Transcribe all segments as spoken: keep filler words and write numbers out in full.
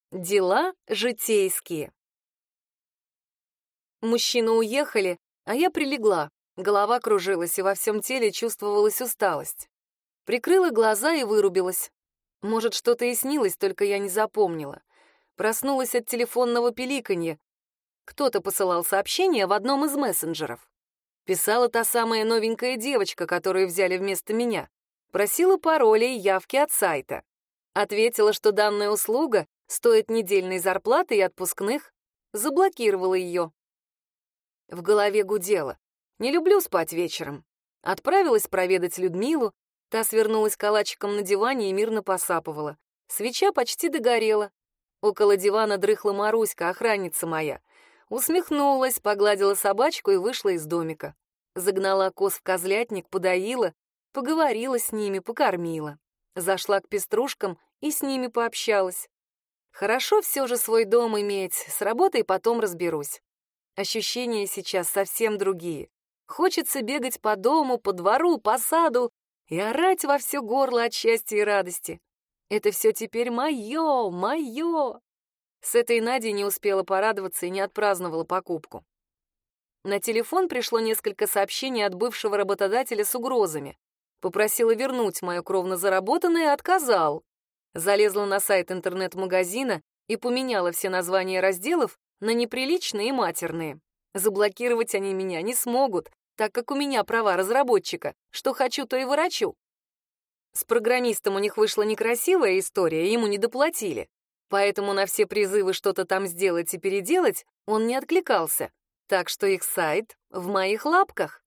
Дела житейские. Мужчины уехали, а я прилегла. Голова кружилась, и во всем теле чувствовалась усталость. Прикрыла глаза и вырубилась. Может, что-то и снилось, только я не запомнила. Проснулась от телефонного пиликанья. Кто-то посылал сообщение в одном из мессенджеров. Писала та самая новенькая девочка, которую взяли вместо меня. Просила пароли и явки от сайта. Ответила, что данная услуга стоит недельной зарплаты и отпускных. Заблокировала ее. В голове гудело. Не люблю спать вечером. Отправилась проведать Людмилу. Та свернулась калачиком на диване и мирно посапывала. Свеча почти догорела. Около дивана дрыхла Маруська, охранница моя. Усмехнулась, погладила собачку и вышла из домика. Загнала коз в козлятник, подоила, поговорила с ними, покормила. Зашла к пеструшкам и с ними пообщалась. Хорошо все же свой дом иметь, с работой потом разберусь. Ощущения сейчас совсем другие. Хочется бегать по дому, по двору, по саду и орать во все горло от счастья и радости. Это все теперь мое, мое. С этой Надей не успела порадоваться и не отпраздновала покупку. На телефон пришло несколько сообщений от бывшего работодателя с угрозами. Попросила вернуть мое кровно заработанное и отказал. Залезла на сайт интернет-магазина и поменяла все названия разделов на неприличные и матерные. Заблокировать они меня не смогут, так как у меня права разработчика. Что хочу, то и ворочу. С программистом у них вышла некрасивая история, ему не доплатили. Поэтому на все призывы что-то там сделать и переделать он не откликался. Так что их сайт в моих лапках.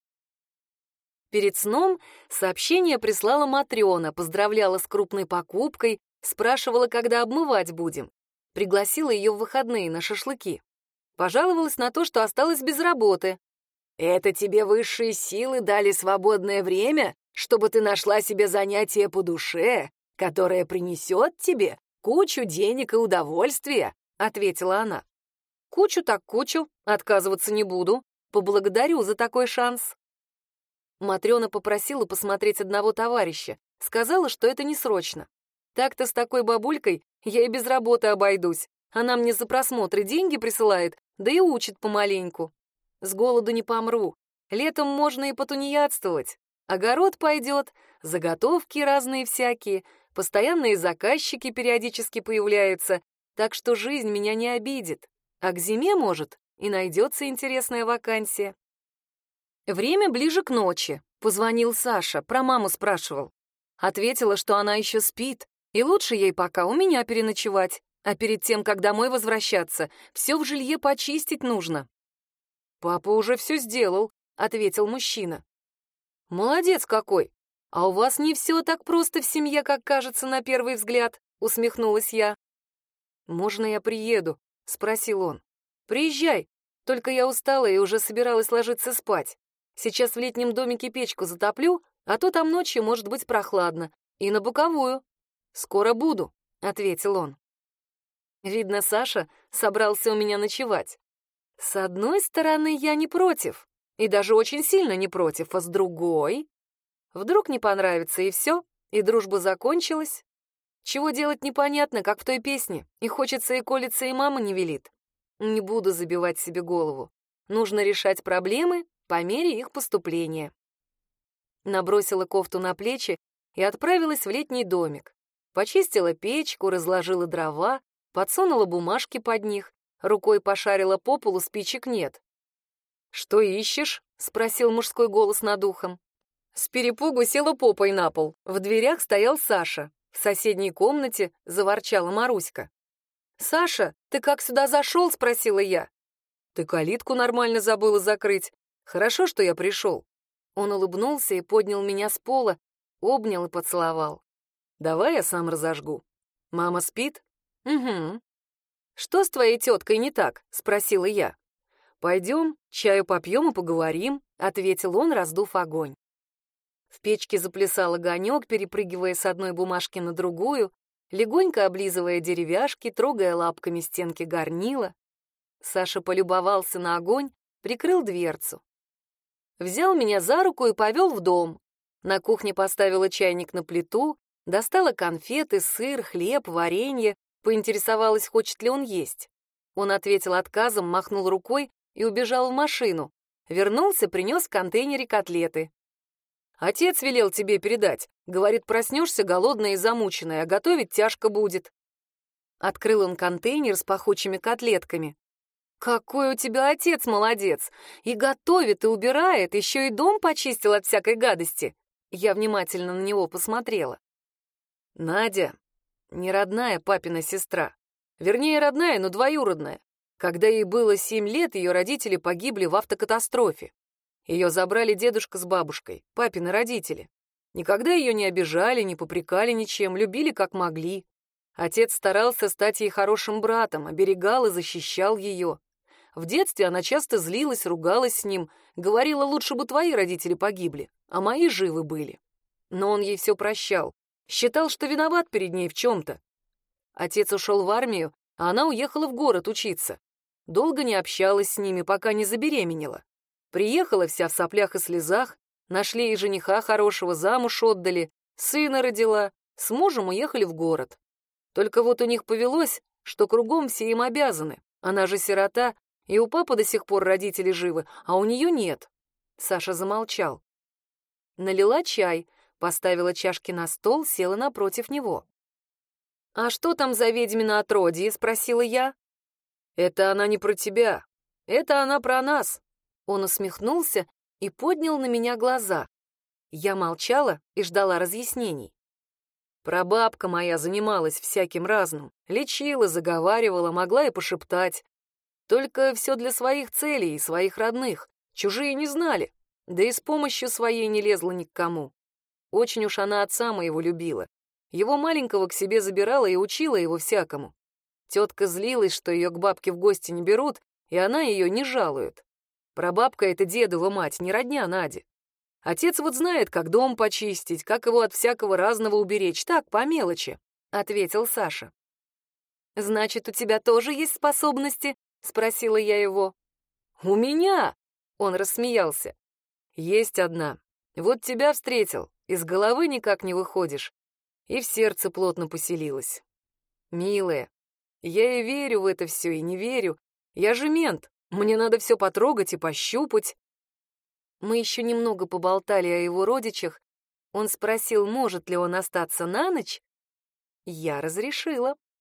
Перед сном сообщение прислала Матрёна, поздравляла с крупной покупкой, спрашивала, когда обмывать будем. Пригласила ее в выходные на шашлыки. Пожаловалась на то, что осталась без работы. «Это тебе высшие силы дали свободное время, чтобы ты нашла себе занятие по душе, которое принесет тебе кучу денег и удовольствия», — ответила она. «Кучу так кучу, отказываться не буду. Поблагодарю за такой шанс». Матрёна попросила посмотреть одного товарища, сказала, что это не срочно. Так-то с такой бабулькой я и без работы обойдусь. Она мне за просмотры деньги присылает, да и учит помаленьку. С голоду не помру. Летом можно и потунеядствовать. Огород пойдет, заготовки разные всякие, постоянные заказчики периодически появляются, так что жизнь меня не обидит. А к зиме, может, и найдется интересная вакансия. Время ближе к ночи. Позвонил Саша, про маму спрашивал. Ответила, что она еще спит, и лучше ей пока у меня переночевать, а перед тем, как домой возвращаться, все в жилье почистить нужно. «Папа уже все сделал», — ответил мужчина. «Молодец какой! А у вас не все так просто в семье, как кажется на первый взгляд», — усмехнулась я. «Можно я приеду?» — спросил он. «Приезжай, только я устала и уже собиралась ложиться спать. Сейчас в летнем домике печку затоплю, а то там ночью может быть прохладно. И на боковую. Скоро буду», — ответил он. Видно, Саша собрался у меня ночевать. С одной стороны, я не против, и даже очень сильно не против, а с другой... Вдруг не понравится, и все, и дружба закончилась. Чего делать непонятно, как в той песне. И хочется, и колется, и мама не велит. Не буду забивать себе голову. Нужно решать проблемы по мере их поступления. Набросила кофту на плечи и отправилась в летний домик. Почистила печку, разложила дрова, подсунула бумажки под них, рукой пошарила по полу, спичек нет. «Что ищешь?» — спросил мужской голос над ухом. С перепугу села попой на пол. В дверях стоял Саша. В соседней комнате заворчала Маруська. «Саша, ты как сюда зашел?» — спросила я. «Ты калитку нормально забыла закрыть. Хорошо, что я пришел». Он улыбнулся и поднял меня с пола, обнял и поцеловал. «Давай я сам разожгу. Мама спит?» «Угу». «Что с твоей теткой не так?» — спросила я. «Пойдем, чаю попьем и поговорим», — ответил он, раздув огонь. В печке заплясал огонек, перепрыгивая с одной бумажки на другую, легонько облизывая деревяшки, трогая лапками стенки горнила. Саша полюбовался на огонь, прикрыл дверцу. Взял меня за руку и повел в дом. На кухне поставила чайник на плиту, достала конфеты, сыр, хлеб, варенье, Поинтересовалась, хочет ли он есть. Он ответил отказом, махнул рукой и убежал в машину. Вернулся, принес в контейнере котлеты. «Отец велел тебе передать. Говорит, проснешься голодная и замученная, а готовить тяжко будет». Открыл он контейнер с пахучими котлетками. «Какой у тебя отец молодец! И готовит, и убирает, еще и дом почистил от всякой гадости!» Я внимательно на него посмотрела. Надя не родная папина сестра. Вернее, родная, но двоюродная. Когда ей было семь лет, ее родители погибли в автокатастрофе. Ее забрали дедушка с бабушкой, папины родители. Никогда ее не обижали, не попрекали ничем, любили как могли. Отец старался стать ей хорошим братом, оберегал и защищал ее. В детстве она часто злилась, ругалась с ним, говорила, лучше бы твои родители погибли, а мои живы были. Но он ей все прощал, считал, что виноват перед ней в чем-то. Отец ушел в армию, а она уехала в город учиться. Долго не общалась с ними, пока не забеременела. Приехала вся в соплях и слезах, нашли ей жениха хорошего, замуж отдали, сына родила, с мужем уехали в город. Только вот у них повелось, что кругом все им обязаны. Она же сирота, и у папы до сих пор родители живы, а у нее нет. Саша замолчал. Налила чай, поставила чашки на стол, села напротив него. «А что там за ведьмино отродье?» — спросила я. «Это она не про тебя. Это она про нас». Он усмехнулся и поднял на меня глаза. Я молчала и ждала разъяснений. Прабабка моя занималась всяким разным. Лечила, заговаривала, могла и пошептать. Только все для своих целей и своих родных. Чужие не знали. Да и с помощью своей не лезла ни к кому. Очень уж она отца моего любила. Его маленького к себе забирала и учила его всякому. Тетка злилась, что ее к бабке в гости не берут, и она ее не жалует. Прабабка — это дедова мать, не родня Нади. Отец вот знает, как дом почистить, как его от всякого разного уберечь, так, по мелочи, — ответил Саша. «Значит, у тебя тоже есть способности?» — спросила я его. «У меня?» — он рассмеялся. «Есть одна. Вот тебя встретил, из головы никак не выходишь, и в сердце плотно поселилась. Милая, я и верю в это все, и не верю. Я же мент, мне надо все потрогать и пощупать». Мы еще немного поболтали о его родичах. Он спросил, может ли он остаться на ночь. Я разрешила.